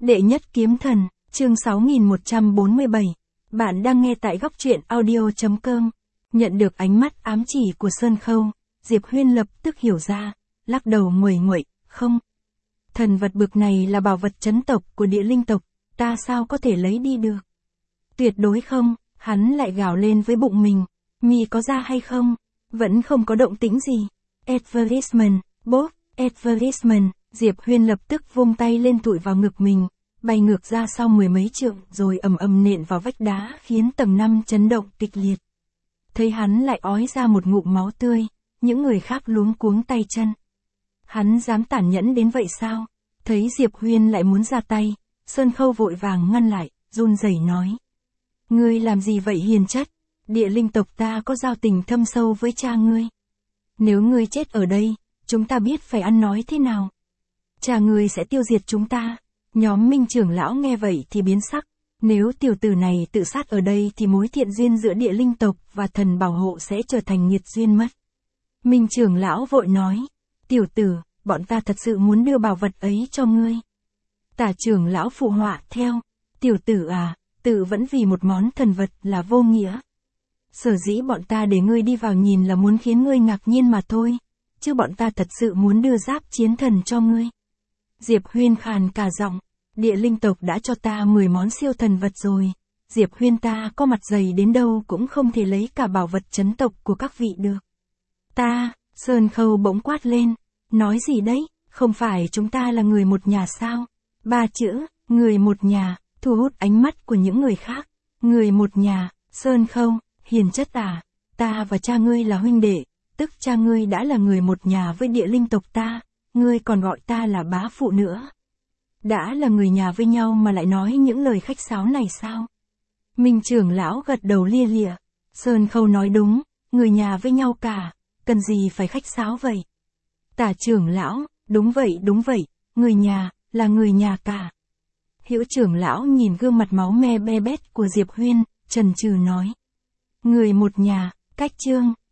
Đệ nhất kiếm thần, chương 6147. Bạn đang nghe tại góc truyện audio.com. Nhận được ánh mắt ám chỉ của Sơn Khâu, Diệp Huyên lập tức hiểu ra, lắc đầu nguầy nguậy, không. Thần vật bực này là bảo vật trấn tộc của địa linh tộc, ta sao có thể lấy đi được? Tuyệt đối không, hắn lại gào lên với bụng mình, mi có ra hay không? Vẫn không có động tĩnh gì. Advertisement, bốp, advertisement, Diệp Huyên lập tức vung tay lên tụi vào ngực mình, bay ngược ra sau mười mấy trượng rồi ầm ầm nện vào vách đá khiến tầng 5 chấn động kịch liệt. Thấy hắn lại ói ra một ngụm máu tươi, những người khác luống cuống tay chân. Hắn dám tàn nhẫn đến vậy sao? Thấy Diệp Huyên lại muốn ra tay, Sơn Khâu vội vàng ngăn lại, run rẩy nói. Ngươi làm gì vậy hiền chất? Địa linh tộc ta có giao tình thâm sâu với cha ngươi. Nếu ngươi chết ở đây, chúng ta biết phải ăn nói thế nào. Cha ngươi sẽ tiêu diệt chúng ta. Nhóm Minh trưởng lão nghe vậy thì biến sắc. Nếu tiểu tử này tự sát ở đây thì mối thiện duyên giữa địa linh tộc và thần bảo hộ sẽ trở thành nghiệt duyên mất. Minh trưởng lão vội nói. Tiểu tử, bọn ta thật sự muốn đưa bảo vật ấy cho ngươi. Tả trưởng lão phụ họa theo. Tiểu tử à, tự vẫn vì một món thần vật là vô nghĩa. Sở dĩ bọn ta để ngươi đi vào nhìn là muốn khiến ngươi ngạc nhiên mà thôi. Chứ bọn ta thật sự muốn đưa giáp chiến thần cho ngươi. Diệp Huyên khàn cả giọng. Địa linh tộc đã cho ta 10 món siêu thần vật rồi. Diệp Huyên ta có mặt dày đến đâu cũng không thể lấy cả bảo vật trấn tộc của các vị được. Ta, Sơn Khâu bỗng quát lên. Nói gì đấy, không phải chúng ta là người một nhà sao? 3 chữ, người một nhà, thu hút ánh mắt của những người khác. Người một nhà, Sơn Khâu, hiền chất à, ta và cha ngươi là huynh đệ, tức cha ngươi đã là người một nhà với địa linh tộc ta, ngươi còn gọi ta là bá phụ nữa. Đã là người nhà với nhau mà lại nói những lời khách sáo này sao? Minh trưởng lão gật đầu lia lịa. Sơn Khâu nói đúng, người nhà với nhau cả, cần gì phải khách sáo vậy? Tả trưởng lão, đúng vậy, người nhà, là người nhà cả. Hữu trưởng lão nhìn gương mặt máu me be bét của Diệp Huyên, chần chừ nói. Người một nhà, cách chương.